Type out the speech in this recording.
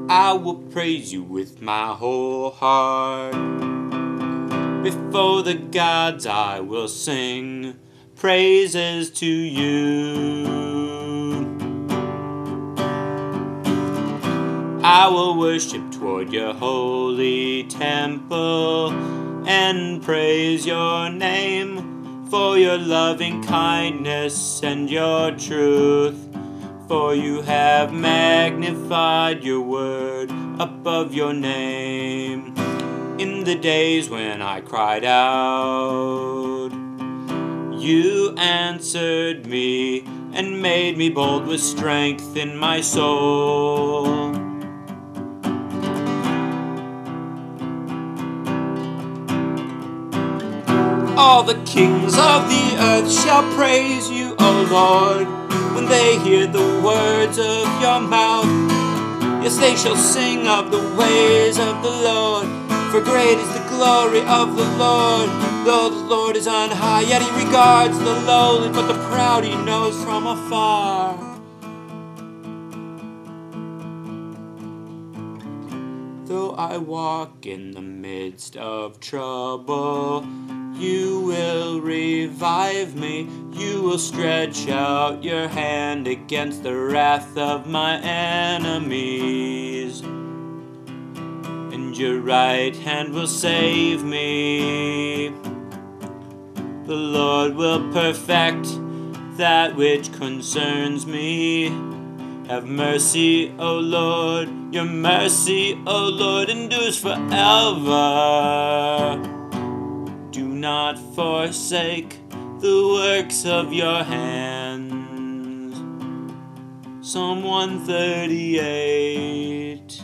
I will praise you with my whole heart. Before the gods I will sing praises to you. I will worship toward your holy temple and praise your name for your loving kindness and your truth. For you have magnified your word above your name. In the days when I cried out, you answered me and made me bold with strength in my soul. All the kings of the earth shall praise you, O Lord, when they hear the words of your mouth. Yes, they shall sing of the ways of the Lord, for great is the glory of the Lord. Though the Lord is on high, yet he regards the lowly, but the proud he knows from afar. Though I walk in the midst of trouble, you will revive me. You will stretch out your hand against the wrath of my enemies, and your right hand will save me. The Lord will perfect that which concerns me. Have mercy, O Lord, your mercy, O Lord, endures forever. Do not forsake the works of your hands. Psalm 138.